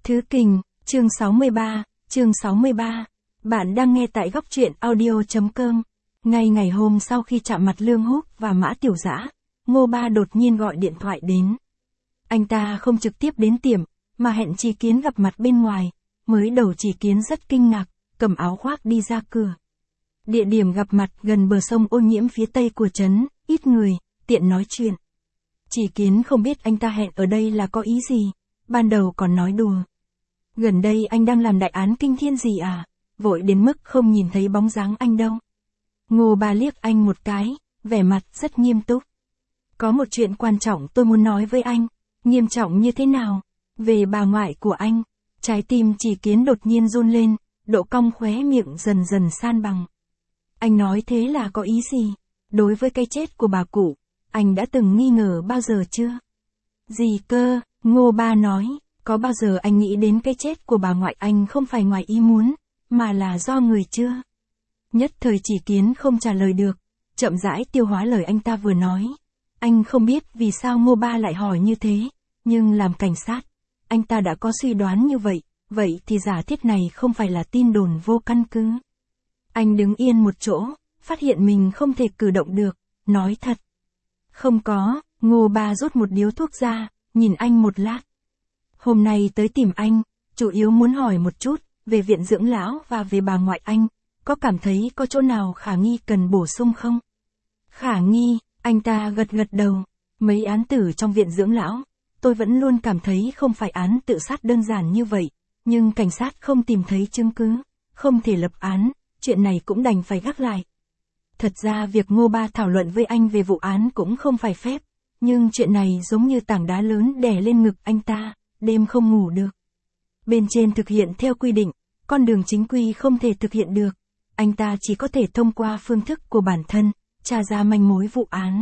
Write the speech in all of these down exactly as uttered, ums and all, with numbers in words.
Thứ Kình, chương sáu mươi ba, chương sáu mươi ba. Bạn đang nghe tại góc truyện audio.com. Ngay ngày hôm sau khi chạm mặt Lương Húc và Mã Tiểu Dã, Ngô Ba đột nhiên gọi điện thoại đến. Anh ta không trực tiếp đến tiệm, mà hẹn Chỉ Kiến gặp mặt bên ngoài. Mới đầu Chỉ Kiến rất kinh ngạc, cầm áo khoác đi ra cửa. Địa điểm gặp mặt gần bờ sông Ô Nhiễm phía tây của trấn, ít người, tiện nói chuyện. Chỉ Kiến không biết anh ta hẹn ở đây là có ý gì, ban đầu còn nói đùa. Gần đây anh đang làm đại án kinh thiên gì à, vội đến mức không nhìn thấy bóng dáng anh đâu. Ngô Ba liếc anh một cái, vẻ mặt rất nghiêm túc. Có một chuyện quan trọng tôi muốn nói với anh. Nghiêm trọng như thế nào? Về bà ngoại của anh. Trái tim Chỉ Kiến đột nhiên run lên, độ cong khóe miệng dần dần san bằng. Anh nói thế là có ý gì? Đối với cái chết của bà cụ, anh đã từng nghi ngờ bao giờ chưa? Gì cơ? Ngô Ba nói, có bao giờ anh nghĩ đến cái chết của bà ngoại anh không phải ngoài ý muốn, mà là do người chưa? Nhất thời Chỉ Kiến không trả lời được, chậm rãi tiêu hóa lời anh ta vừa nói. Anh không biết vì sao Ngô Ba lại hỏi như thế, nhưng làm cảnh sát, anh ta đã có suy đoán như vậy, vậy thì giả thiết này không phải là tin đồn vô căn cứ. Anh đứng yên một chỗ, phát hiện mình không thể cử động được, nói thật. Không có, Ngô Ba rút một điếu thuốc ra, nhìn anh một lát. Hôm nay tới tìm anh, chủ yếu muốn hỏi một chút, về viện dưỡng lão và về bà ngoại anh, có cảm thấy có chỗ nào khả nghi cần bổ sung không? Khả nghi, anh ta gật gật đầu, mấy án tử trong viện dưỡng lão, tôi vẫn luôn cảm thấy không phải án tự sát đơn giản như vậy, nhưng cảnh sát không tìm thấy chứng cứ, không thể lập án, chuyện này cũng đành phải gác lại. Thật ra việc Ngô Ba thảo luận với anh về vụ án cũng không phải phép, nhưng chuyện này giống như tảng đá lớn đè lên ngực anh ta, đêm không ngủ được. Bên trên thực hiện theo quy định, con đường chính quy không thể thực hiện được, anh ta chỉ có thể thông qua phương thức của bản thân, tra ra manh mối vụ án.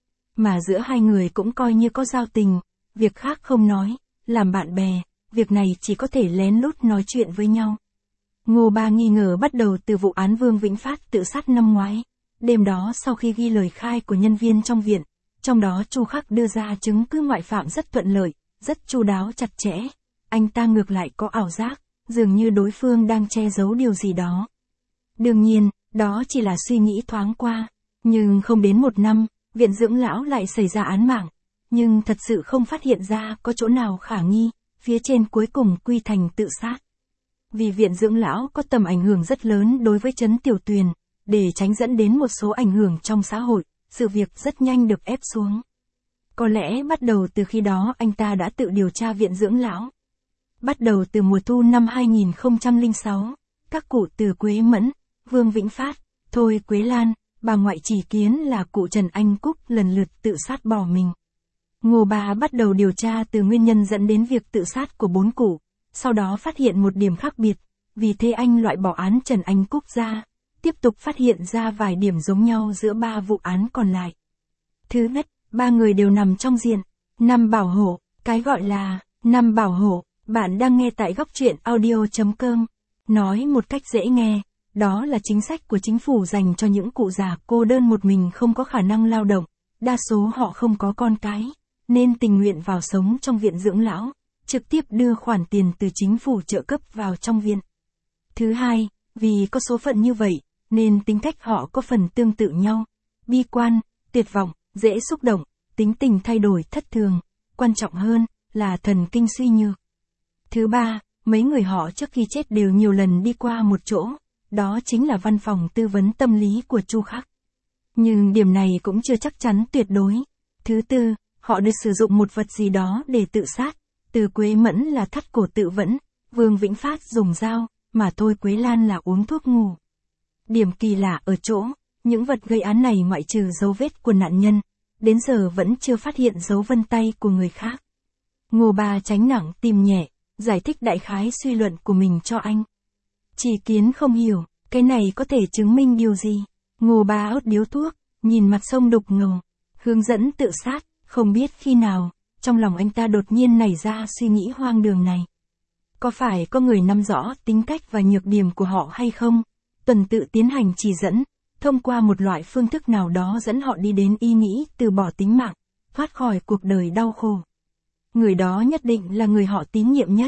Mà giữa hai người cũng coi như có giao tình, việc khác không nói, làm bạn bè, việc này chỉ có thể lén lút nói chuyện với nhau. Ngô Ba nghi ngờ bắt đầu từ vụ án Vương Vĩnh Phát tự sát năm ngoái. Đêm đó sau khi ghi lời khai của nhân viên trong viện, trong đó Chu Khắc đưa ra chứng cứ ngoại phạm rất thuận lợi, rất chu đáo chặt chẽ, anh ta ngược lại có ảo giác, dường như đối phương đang che giấu điều gì đó. Đương nhiên, đó chỉ là suy nghĩ thoáng qua, nhưng không đến một năm, viện dưỡng lão lại xảy ra án mạng, nhưng thật sự không phát hiện ra có chỗ nào khả nghi, phía trên cuối cùng quy thành tự sát. Vì viện dưỡng lão có tầm ảnh hưởng rất lớn đối với trấn Tiểu Tuyền, để tránh dẫn đến một số ảnh hưởng trong xã hội, sự việc rất nhanh được ép xuống. Có lẽ bắt đầu từ khi đó anh ta đã tự điều tra viện dưỡng lão. Bắt đầu từ mùa thu năm hai nghìn không trăm lẻ sáu, các cụ Từ Quế Mẫn, Vương Vĩnh Phát, Thôi Quế Lan, bà ngoại Chỉ Kiến là cụ Trần Anh Cúc lần lượt tự sát bỏ mình. Ngô Ba bắt đầu điều tra từ nguyên nhân dẫn đến việc tự sát của bốn cụ, sau đó phát hiện một điểm khác biệt, vì thế anh loại bỏ án Trần Anh Cúc ra, tiếp tục phát hiện ra vài điểm giống nhau giữa ba vụ án còn lại. Thứ nhất, ba người đều nằm trong diện năm bảo hộ, cái gọi là năm bảo hộ, bạn đang nghe tại góc truyện audio.com. Nói một cách dễ nghe, đó là chính sách của chính phủ dành cho những cụ già cô đơn một mình không có khả năng lao động, đa số họ không có con cái, nên tình nguyện vào sống trong viện dưỡng lão, trực tiếp đưa khoản tiền từ chính phủ trợ cấp vào trong viện. Thứ hai, vì có số phận như vậy, nên tính cách họ có phần tương tự nhau, bi quan, tuyệt vọng, dễ xúc động, tính tình thay đổi thất thường, quan trọng hơn là thần kinh suy nhược. Thứ ba, mấy người họ trước khi chết đều nhiều lần đi qua một chỗ, đó chính là văn phòng tư vấn tâm lý của Chu Khắc. Nhưng điểm này cũng chưa chắc chắn tuyệt đối. Thứ tư, họ được sử dụng một vật gì đó để tự sát, Từ Quế Mẫn là thắt cổ tự vẫn, Vương Vĩnh Phát dùng dao, mà Thôi Quế Lan là uống thuốc ngủ. Điểm kỳ lạ ở chỗ, những vật gây án này ngoại trừ dấu vết của nạn nhân, đến giờ vẫn chưa phát hiện dấu vân tay của người khác. Ngô Ba tránh nặng tìm nhẹ, giải thích đại khái suy luận của mình cho anh. Chỉ Kiến không hiểu, cái này có thể chứng minh điều gì. Ngô Ba hút điếu thuốc, nhìn mặt sông đục ngầu, hướng dẫn tự sát, không biết khi nào, trong lòng anh ta đột nhiên nảy ra suy nghĩ hoang đường này. Có phải có người nắm rõ tính cách và nhược điểm của họ hay không? Tuần tự tiến hành chỉ dẫn, thông qua một loại phương thức nào đó dẫn họ đi đến ý nghĩ từ bỏ tính mạng, thoát khỏi cuộc đời đau khổ. Người đó nhất định là người họ tín nhiệm nhất,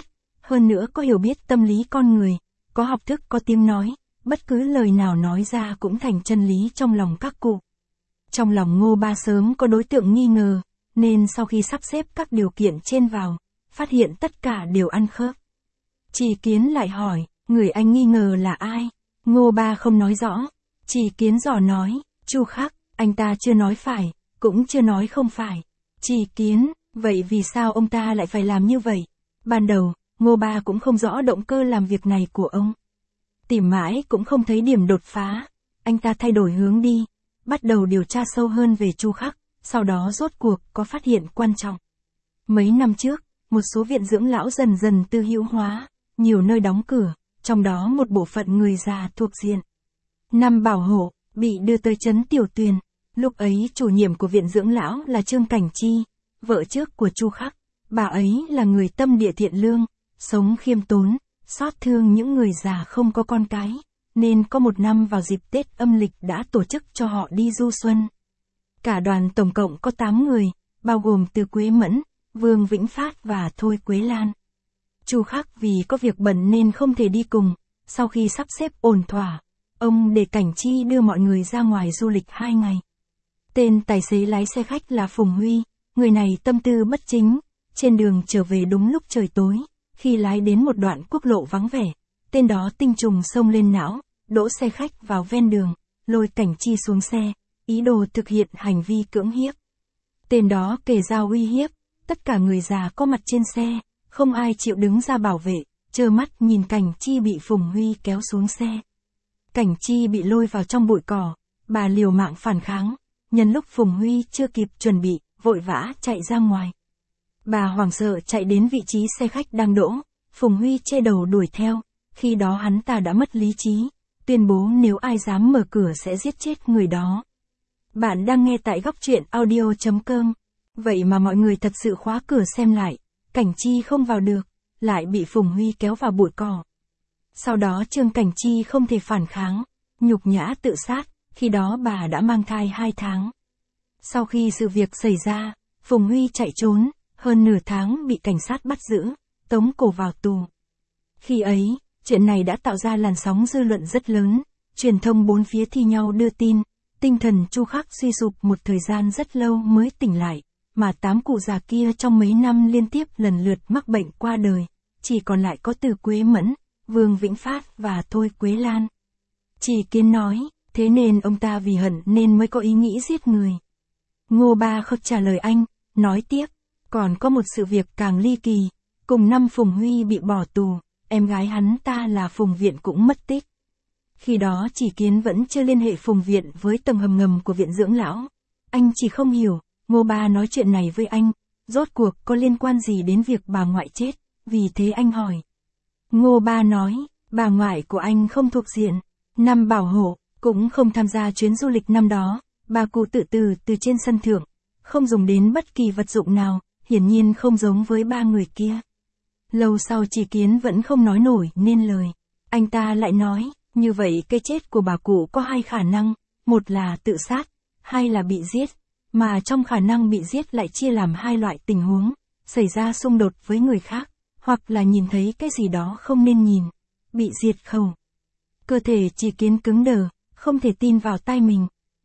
hơn nữa có hiểu biết tâm lý con người, có học thức có tiếng nói, bất cứ lời nào nói ra cũng thành chân lý trong lòng các cụ. Trong lòng Ngô Ba sớm có đối tượng nghi ngờ, nên sau khi sắp xếp các điều kiện trên vào, phát hiện tất cả đều ăn khớp. Chỉ Kiến lại hỏi, người anh nghi ngờ là ai? Ngô Ba không nói rõ. Chỉ Kiến dò nói, Chu Khắc, anh ta chưa nói phải, cũng chưa nói không phải. Chỉ Kiến, vậy vì sao ông ta lại phải làm như vậy? Ban đầu, Ngô Ba cũng không rõ động cơ làm việc này của ông. Tìm mãi cũng không thấy điểm đột phá. Anh ta thay đổi hướng đi, bắt đầu điều tra sâu hơn về Chu Khắc, sau đó rốt cuộc có phát hiện quan trọng. Mấy năm trước, một số viện dưỡng lão dần dần tư hữu hóa, nhiều nơi đóng cửa, trong đó một bộ phận người già thuộc diện Năm Bảo Hộ, bị đưa tới trấn Tiểu Tuyền. Lúc ấy chủ nhiệm của viện dưỡng lão là Trương Cảnh Chi, vợ trước của Chu Khắc. Bà ấy là người tâm địa thiện lương, sống khiêm tốn, xót thương những người già không có con cái, nên có một năm vào dịp Tết âm lịch đã tổ chức cho họ đi du xuân. Cả đoàn tổng cộng có tám người, bao gồm Từ Quế Mẫn, Vương Vĩnh Phát và Thôi Quế Lan. Chu Khắc vì có việc bận nên không thể đi cùng, sau khi sắp xếp ổn thỏa, ông để Cảnh Chi đưa mọi người ra ngoài du lịch hai ngày. Tên tài xế lái xe khách là Phùng Huy, người này tâm tư bất chính, trên đường trở về đúng lúc trời tối, khi lái đến một đoạn quốc lộ vắng vẻ, tên đó tinh trùng xông lên não, đỗ xe khách vào ven đường, lôi Cảnh Chi xuống xe, ý đồ thực hiện hành vi cưỡng hiếp. Tên đó kề dao uy hiếp, tất cả người già có mặt trên xe, không ai chịu đứng ra bảo vệ, trơ mắt nhìn Cảnh Chi bị Phùng Huy kéo xuống xe. Cảnh Chi bị lôi vào trong bụi cỏ, bà liều mạng phản kháng, nhân lúc Phùng Huy chưa kịp chuẩn bị, vội vã chạy ra ngoài. Bà hoảng sợ chạy đến vị trí xe khách đang đỗ, Phùng Huy che đầu đuổi theo, khi đó hắn ta đã mất lý trí, tuyên bố nếu ai dám mở cửa sẽ giết chết người đó. Bạn đang nghe tại góc truyện audio chấm com. Vậy mà mọi người thật sự khóa cửa xem lại, Cảnh Chi không vào được, lại bị Phùng Huy kéo vào bụi cỏ. Sau đó Trương Cảnh Chi không thể phản kháng, nhục nhã tự sát, khi đó bà đã mang thai hai tháng. Sau khi sự việc xảy ra, Phùng Huy chạy trốn, hơn nửa tháng bị cảnh sát bắt giữ, tống cổ vào tù. Khi ấy, chuyện này đã tạo ra làn sóng dư luận rất lớn, truyền thông bốn phía thi nhau đưa tin, tinh thần Chu Khắc suy sụp một thời gian rất lâu mới tỉnh lại, mà tám cụ già kia trong mấy năm liên tiếp lần lượt mắc bệnh qua đời, chỉ còn lại có Từ Quế Mẫn, Vương Vĩnh Phát và Thôi Quế Lan. Chỉ Kiến nói, thế nên ông ta vì hận nên mới có ý nghĩ giết người. Ngô Ba không trả lời anh, nói tiếp, còn có một sự việc càng ly kỳ, cùng năm Phùng Huy bị bỏ tù, em gái hắn ta là Phùng Viện cũng mất tích. Khi đó Chỉ Kiến vẫn chưa liên hệ Phùng Viện với tầng hầm ngầm của viện dưỡng lão. Anh chỉ không hiểu, Ngô Ba nói chuyện này với anh, rốt cuộc có liên quan gì đến việc bà ngoại chết, vì thế anh hỏi. Ngô Ba nói, bà ngoại của anh không thuộc diện Năm Bảo Hộ, cũng không tham gia chuyến du lịch năm đó, bà cụ tự tử từ trên sân thượng, không dùng đến bất kỳ vật dụng nào, hiển nhiên không giống với ba người kia. Lâu sau Chỉ Kiến vẫn không nói nổi nên lời, anh ta lại nói, như vậy cái chết của bà cụ có hai khả năng, một là tự sát, hai là bị giết, mà trong khả năng bị giết lại chia làm hai loại tình huống, xảy ra xung đột với người khác, hoặc là nhìn thấy cái gì đó không nên nhìn, bị diệt khẩu. Cơ thể Chỉ Kiến cứng đờ, không thể tin vào tai mình.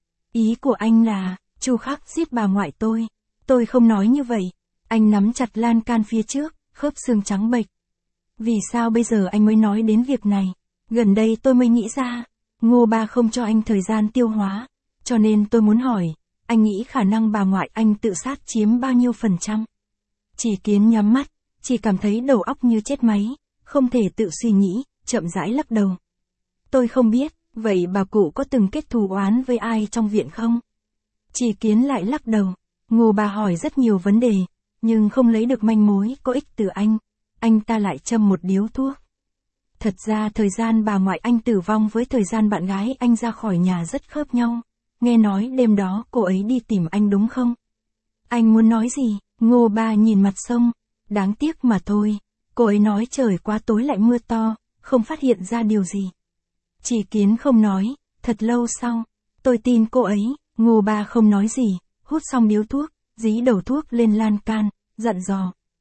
Ý của anh là, Chu Khắc giết bà ngoại tôi. Tôi không nói như vậy. Anh nắm chặt lan can phía trước, khớp xương trắng bệch. Vì sao bây giờ anh mới nói đến việc này? Gần đây tôi mới nghĩ ra. Ngô Ba không cho anh thời gian tiêu hóa. Cho nên tôi muốn hỏi, anh nghĩ khả năng bà ngoại anh tự sát chiếm bao nhiêu phần trăm? Chỉ Kiến nhắm mắt, chỉ cảm thấy đầu óc như chết máy, không thể tự suy nghĩ, chậm rãi lắc đầu. Tôi không biết, vậy bà cụ có từng kết thù oán với ai trong viện không? Chỉ Kiến lại lắc đầu. Ngô Ba hỏi rất nhiều vấn đề, nhưng không lấy được manh mối có ích từ anh. Anh ta lại châm một điếu thuốc. Thật ra thời gian bà ngoại anh tử vong với thời gian bạn gái anh ra khỏi nhà rất khớp nhau. Nghe nói đêm đó cô ấy đi tìm anh đúng không? Anh muốn nói gì? Ngô Ba nhìn mặt sông. Đáng tiếc mà thôi. Cô ấy nói trời quá tối lại mưa to, không phát hiện ra điều gì. Chỉ Kiến không nói. Thật lâu sau, tôi tin cô ấy. Ngô Ba không nói gì, hút xong điếu thuốc, dí đầu thuốc lên lan can, dặn dò.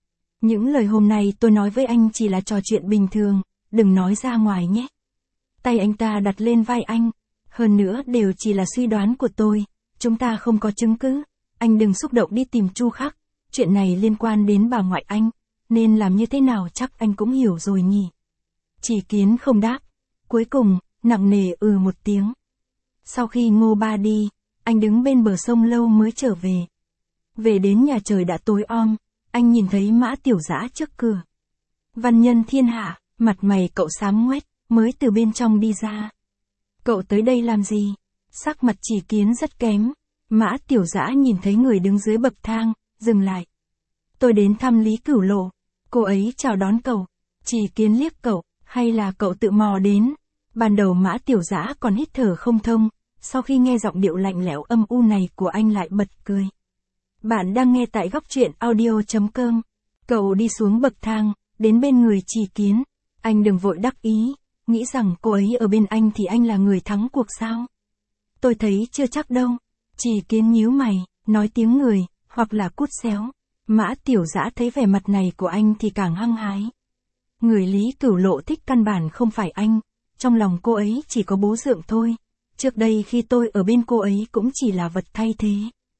Những lời hôm nay tôi nói với anh chỉ là trò chuyện bình thường, đừng nói ra ngoài nhé. Tay anh ta đặt lên vai anh, hơn nữa đều chỉ là suy đoán của tôi, chúng ta không có chứng cứ, anh đừng xúc động đi tìm Chu Khắc, chuyện này liên quan đến bà ngoại anh, nên làm như thế nào chắc anh cũng hiểu rồi nhỉ. Chỉ Kiến không đáp, cuối cùng, nặng nề ừ một tiếng. Sau khi Ngô Ba đi, anh đứng bên bờ sông lâu mới trở về. Về đến nhà trời đã tối om, anh nhìn thấy Mã Tiểu Dã trước cửa. Văn nhân thiên hạ, mặt mày cậu xám ngoét, mới từ bên trong đi ra. Cậu tới đây làm gì? Sắc mặt Chỉ Kiến rất kém. Mã Tiểu Dã nhìn thấy người đứng dưới bậc thang, dừng lại. Tôi đến thăm Lý Cửu Lộ. Cô ấy chào đón cậu. Chỉ Kiến liếc cậu, hay là cậu tự mò đến? Ban đầu Mã Tiểu Dã còn hít thở không thông, sau khi nghe giọng điệu lạnh lẽo âm u này của anh lại bật cười. Bạn đang nghe tại góc truyện audio.com. Cậu đi xuống bậc thang, đến bên người Chỉ Kiến. Anh đừng vội đắc ý, nghĩ rằng cô ấy ở bên anh thì anh là người thắng cuộc sao? Tôi thấy chưa chắc đâu. Chỉ Kiến nhíu mày, nói tiếng người, hoặc là cút xéo. Mã Tiểu Dã thấy vẻ mặt này của anh thì càng hăng hái. Người Lý Cửu Lộ thích căn bản không phải anh, trong lòng cô ấy chỉ có bố dượng thôi. Trước đây khi tôi ở bên cô ấy cũng chỉ là vật thay thế.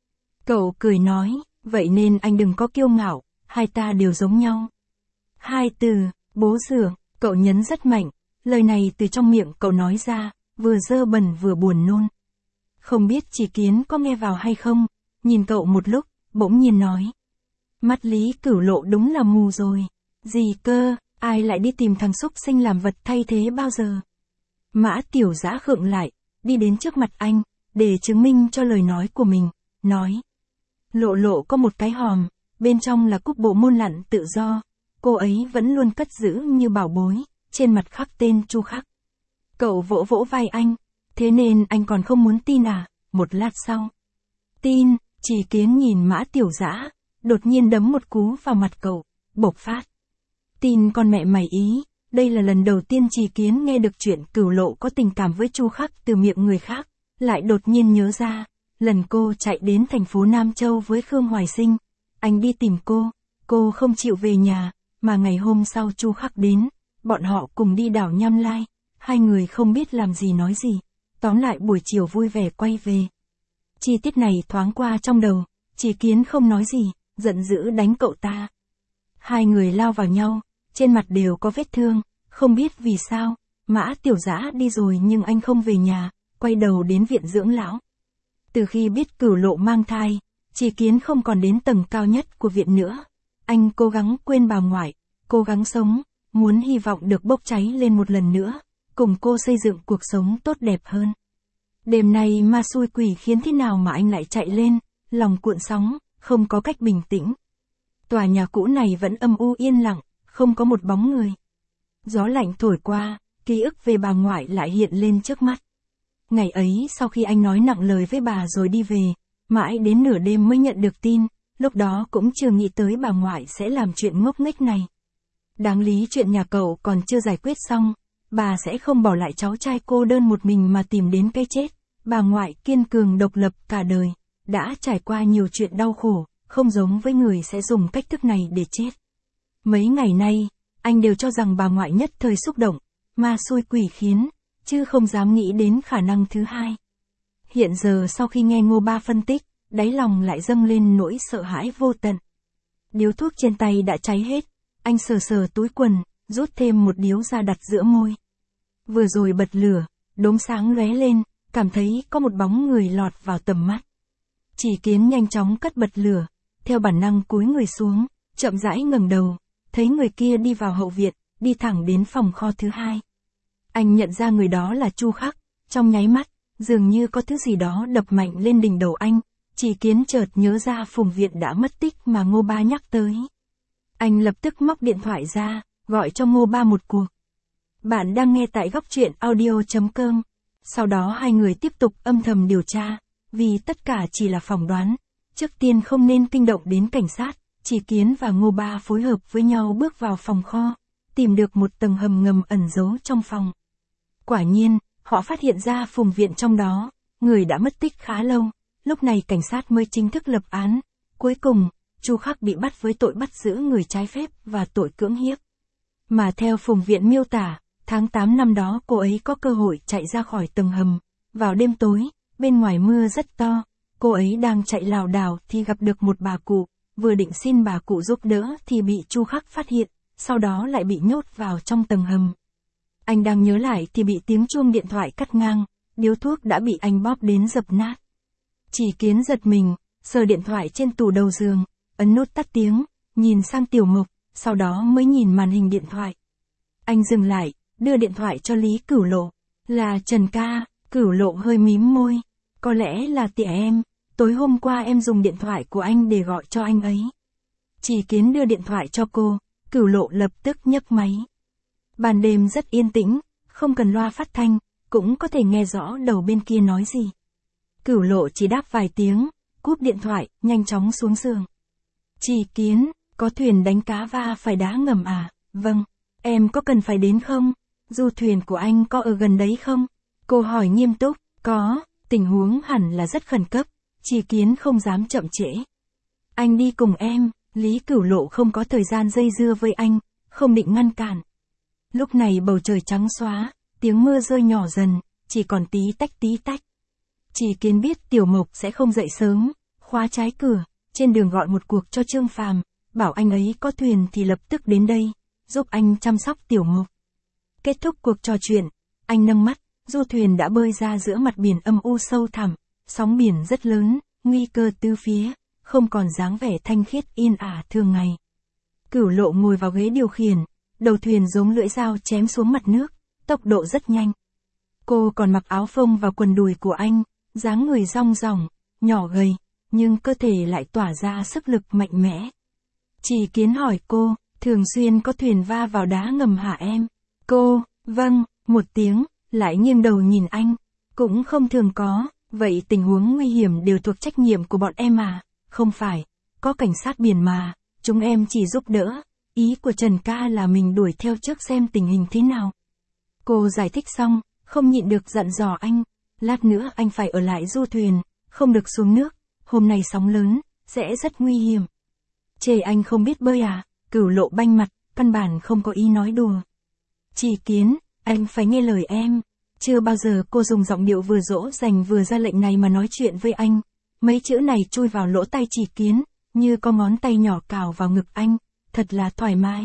Cậu cười nói, vậy nên anh đừng có kiêu ngạo, hai ta đều giống nhau. Hai từ, bố dượng, cậu nhấn rất mạnh, lời này từ trong miệng cậu nói ra, vừa dơ bẩn vừa buồn nôn. Không biết Chỉ Kiến có nghe vào hay không, nhìn cậu một lúc, bỗng nhiên nói. Mắt Lý Cửu Lộ đúng là mù rồi. Gì cơ, ai lại đi tìm thằng xúc sinh làm vật thay thế bao giờ? Mã Tiểu Dã khựng lại, đi đến trước mặt anh, để chứng minh cho lời nói của mình, nói. Lộ Lộ có một cái hòm, bên trong là cúc bộ môn lặn tự do, cô ấy vẫn luôn cất giữ như bảo bối, trên mặt khắc tên Chu Khắc. Cậu vỗ vỗ vai anh, thế nên anh còn không muốn tin à? Một lát sau. Tin, Chỉ Kiến nhìn Mã Tiểu Dã, đột nhiên đấm một cú vào mặt cậu, bộc phát. Tin con mẹ mày ý, đây là lần đầu tiên Chỉ Kiến nghe được chuyện Cửu Lộ có tình cảm với Chu Khắc từ miệng người khác, lại đột nhiên nhớ ra, lần cô chạy đến thành phố Nam Châu với Khương Hoài Sinh, anh đi tìm cô, cô không chịu về nhà, mà ngày hôm sau Chu Khắc đến, bọn họ cùng đi đảo Nham Lai, hai người không biết làm gì nói gì, tóm lại buổi chiều vui vẻ quay về. Chi tiết này thoáng qua trong đầu, Chỉ Kiến không nói gì, giận dữ đánh cậu ta. Hai người lao vào nhau, trên mặt đều có vết thương, không biết vì sao, Mã Tiểu Dã đi rồi nhưng anh không về nhà, quay đầu đến viện dưỡng lão. Từ khi biết Cửu Lộ mang thai, Chỉ Kiến không còn đến tầng cao nhất của viện nữa. Anh cố gắng quên bà ngoại, cố gắng sống, muốn hy vọng được bốc cháy lên một lần nữa, cùng cô xây dựng cuộc sống tốt đẹp hơn. Đêm nay ma xui quỷ khiến thế nào mà anh lại chạy lên, lòng cuộn sóng, không có cách bình tĩnh. Tòa nhà cũ này vẫn âm u yên lặng, không có một bóng người. Gió lạnh thổi qua, ký ức về bà ngoại lại hiện lên trước mắt. Ngày ấy sau khi anh nói nặng lời với bà rồi đi về, mãi đến nửa đêm mới nhận được tin, lúc đó cũng chưa nghĩ tới bà ngoại sẽ làm chuyện ngốc nghếch này. Đáng lý chuyện nhà cậu còn chưa giải quyết xong, bà sẽ không bỏ lại cháu trai cô đơn một mình mà tìm đến cái chết. Bà ngoại kiên cường độc lập cả đời, đã trải qua nhiều chuyện đau khổ, không giống với người sẽ dùng cách thức này để chết. Mấy ngày nay, anh đều cho rằng bà ngoại nhất thời xúc động, ma xui quỷ khiến, chứ không dám nghĩ đến khả năng thứ hai. Hiện giờ sau khi nghe Ngô Ba phân tích, đáy lòng lại dâng lên nỗi sợ hãi vô tận. Điếu thuốc trên tay đã cháy hết, anh sờ sờ túi quần, rút thêm một điếu ra đặt giữa môi. Vừa rồi bật lửa, đốm sáng lóe lên, cảm thấy có một bóng người lọt vào tầm mắt. Chỉ Kiến nhanh chóng cất bật lửa, theo bản năng cúi người xuống, chậm rãi ngẩng đầu, thấy người kia đi vào hậu viện, đi thẳng đến phòng kho thứ hai. Anh nhận ra người đó là Chu Khắc, trong nháy mắt, dường như có thứ gì đó đập mạnh lên đỉnh đầu anh, Chỉ Kiến chợt nhớ ra Phùng Viện đã mất tích mà Ngô Ba nhắc tới. Anh lập tức móc điện thoại ra, gọi cho Ngô Ba một cuộc. Bạn đang nghe tại góc truyện audio.com. Sau đó hai người tiếp tục âm thầm điều tra, vì tất cả chỉ là phỏng đoán. Trước tiên không nên kinh động đến cảnh sát, Chỉ Kiến và Ngô Ba phối hợp với nhau bước vào phòng kho, tìm được một tầng hầm ngầm ẩn giấu trong phòng. Quả nhiên, họ phát hiện ra Phùng Viện trong đó, người đã mất tích khá lâu, lúc này cảnh sát mới chính thức lập án. Cuối cùng, Chu Khắc bị bắt với tội bắt giữ người trái phép và tội cưỡng hiếp. Mà theo Phùng Viện miêu tả, tháng tám năm đó cô ấy có cơ hội chạy ra khỏi tầng hầm. Vào đêm tối, bên ngoài mưa rất to, cô ấy đang chạy lảo đảo thì gặp được một bà cụ, vừa định xin bà cụ giúp đỡ thì bị Chu Khắc phát hiện, sau đó lại bị nhốt vào trong tầng hầm. Anh đang nhớ lại thì bị tiếng chuông điện thoại cắt ngang, điếu thuốc đã bị anh bóp đến dập nát. Chỉ Kiến giật mình, sờ điện thoại trên tủ đầu giường, ấn nút tắt tiếng, nhìn sang Tiểu Mộc, sau đó mới nhìn màn hình điện thoại. Anh dừng lại, đưa điện thoại cho Lý Cửu Lộ. Là Trần ca. Cửu Lộ hơi mím môi. Có lẽ là tỉa em, tối hôm qua em dùng điện thoại của anh để gọi cho anh ấy. Chỉ Kiến đưa điện thoại cho cô, Cửu Lộ lập tức nhấc máy. Ban đêm rất yên tĩnh, không cần loa phát thanh, cũng có thể nghe rõ đầu bên kia nói gì. Cửu Lộ chỉ đáp vài tiếng, cúp điện thoại, nhanh chóng xuống giường. Chỉ Kiến, có thuyền đánh cá va phải đá ngầm à? Vâng, em có cần phải đến không? Du thuyền của anh có ở gần đấy không? Cô hỏi nghiêm túc. Có, tình huống hẳn là rất khẩn cấp, Chỉ Kiến không dám chậm trễ. Anh đi cùng em. Lý Cửu Lộ không có thời gian dây dưa với anh, không định ngăn cản. Lúc này bầu trời trắng xóa, tiếng mưa rơi nhỏ dần, chỉ còn tí tách tí tách. Chỉ Kiến biết Tiểu Mộc sẽ không dậy sớm, khóa trái cửa, trên đường gọi một cuộc cho Trương Phàm, bảo anh ấy có thuyền thì lập tức đến đây, giúp anh chăm sóc Tiểu Mộc. Kết thúc cuộc trò chuyện, anh nâng mắt, du thuyền đã bơi ra giữa mặt biển âm u sâu thẳm, sóng biển rất lớn, nguy cơ tứ phía, không còn dáng vẻ thanh khiết yên ả thường ngày. Cửu Lộ ngồi vào ghế điều khiển, đầu thuyền giống lưỡi dao chém xuống mặt nước, tốc độ rất nhanh. Cô còn mặc áo phông và quần đùi của anh, dáng người rong ròng, nhỏ gầy, nhưng cơ thể lại tỏa ra sức lực mạnh mẽ. Chỉ Kiến hỏi cô, thường xuyên có thuyền va vào đá ngầm hả em? Cô, vâng, một tiếng, lại nghiêng đầu nhìn anh. Cũng không thường có, vậy tình huống nguy hiểm đều thuộc trách nhiệm của bọn em à? Không phải, có cảnh sát biển mà, chúng em chỉ giúp đỡ. Ý của Trần ca là mình đuổi theo trước xem tình hình thế nào. Cô giải thích xong, không nhịn được dặn dò anh. Lát nữa anh phải ở lại du thuyền, không được xuống nước, hôm nay sóng lớn, sẽ rất nguy hiểm. Chê anh không biết bơi à? Cửu Lộ banh mặt, căn bản không có ý nói đùa. Chỉ Kiến, anh phải nghe lời em. Chưa bao giờ cô dùng giọng điệu vừa dỗ dành vừa ra lệnh này mà nói chuyện với anh. Mấy chữ này chui vào lỗ tai Chỉ Kiến, như có ngón tay nhỏ cào vào ngực anh, thật là thoải mái.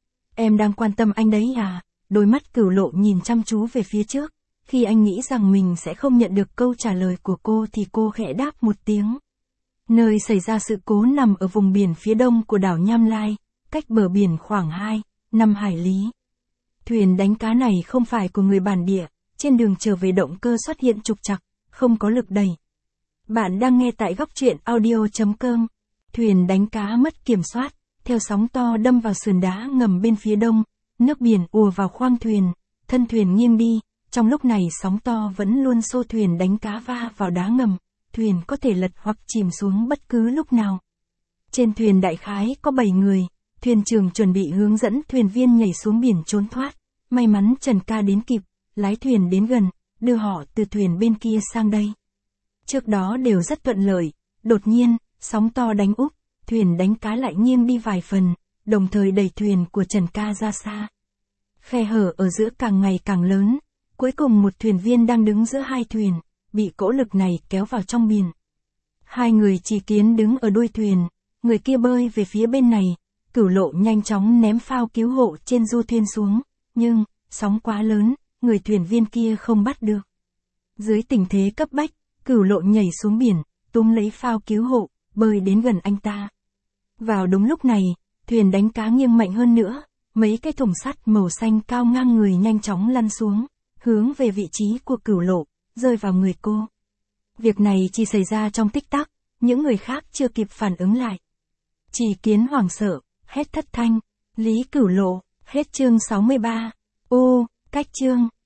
Em đang quan tâm anh đấy à? Đôi mắt Cửu Lộ nhìn chăm chú về phía trước. Khi anh nghĩ rằng mình sẽ không nhận được câu trả lời của cô thì cô khẽ đáp một tiếng. Nơi xảy ra sự cố nằm ở vùng biển phía đông của đảo Nham Lai, cách bờ biển khoảng hai, năm hải lý. Thuyền đánh cá này không phải của người bản địa, trên đường trở về động cơ xuất hiện trục trặc, không có lực đẩy. Bạn đang nghe tại góc truyện audio chấm com. Thuyền đánh cá mất kiểm soát, theo sóng to đâm vào sườn đá ngầm bên phía đông, nước biển ùa vào khoang thuyền, thân thuyền nghiêng đi. Trong lúc này sóng to vẫn luôn xô thuyền đánh cá va vào đá ngầm, thuyền có thể lật hoặc chìm xuống bất cứ lúc nào. Trên thuyền đại khái có bảy người, thuyền trưởng chuẩn bị hướng dẫn thuyền viên nhảy xuống biển trốn thoát. May mắn Trần ca đến kịp, lái thuyền đến gần, đưa họ từ thuyền bên kia sang đây. Trước đó đều rất thuận lợi, đột nhiên, sóng to đánh úp, thuyền đánh cá lại nghiêng đi vài phần, đồng thời đẩy thuyền của Trần ca ra xa. Khe hở ở giữa càng ngày càng lớn. Cuối cùng một thuyền viên đang đứng giữa hai thuyền, bị cỗ lực này kéo vào trong biển. Hai người Chỉ Kiến đứng ở đuôi thuyền, người kia bơi về phía bên này, Cửu Lộ nhanh chóng ném phao cứu hộ trên du thuyền xuống, nhưng, sóng quá lớn, người thuyền viên kia không bắt được. Dưới tình thế cấp bách, Cửu Lộ nhảy xuống biển, túm lấy phao cứu hộ, bơi đến gần anh ta. Vào đúng lúc này, thuyền đánh cá nghiêng mạnh hơn nữa, mấy cái thùng sắt màu xanh cao ngang người nhanh chóng lăn xuống, hướng về vị trí của Cửu Lộ, rơi vào người cô. Việc này chỉ xảy ra trong tích tắc, những người khác chưa kịp phản ứng lại. Chỉ Kiến hoảng sợ, hét thất thanh, Lý Cửu Lộ, hết chương sáu mươi ba. Ô, cách chương.